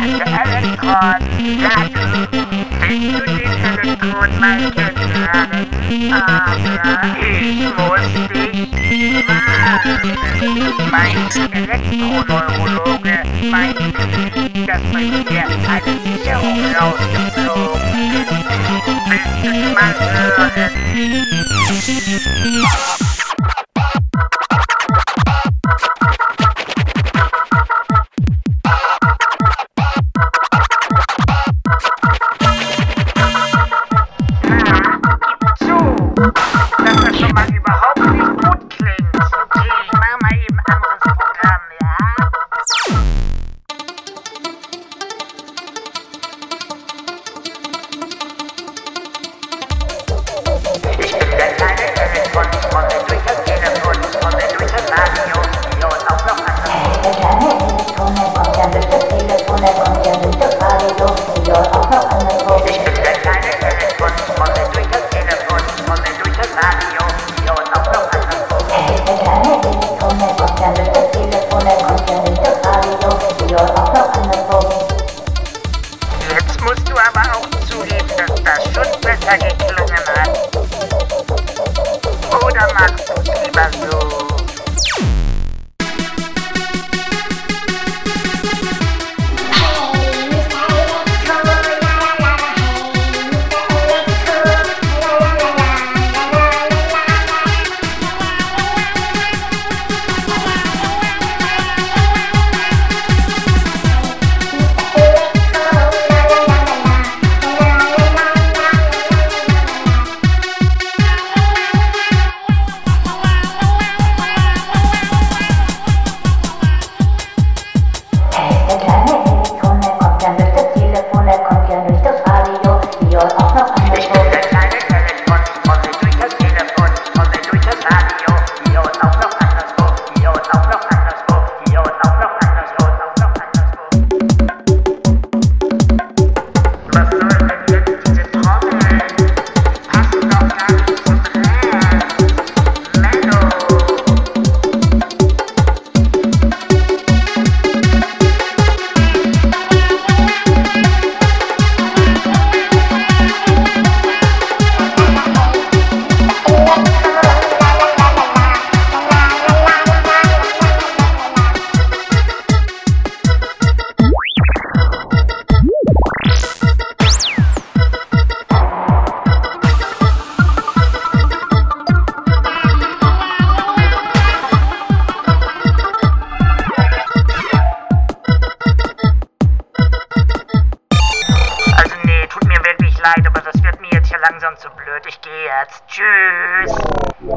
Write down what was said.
Elektron, kannst du den Elektron mal kennenlernen? Aber ich muss dich warnen. Mein Elektroneurologe meinte nicht, dass bei mir eine Sicherung rausgeflogen ist. Willst du es mal hören? Jetzt musst du aber auch zugeben, dass das schon besser geklungen hat. Oder magst du es lieber so? Leid, aber das wird mir jetzt hier langsam zu blöd. Ich gehe jetzt. Tschüss.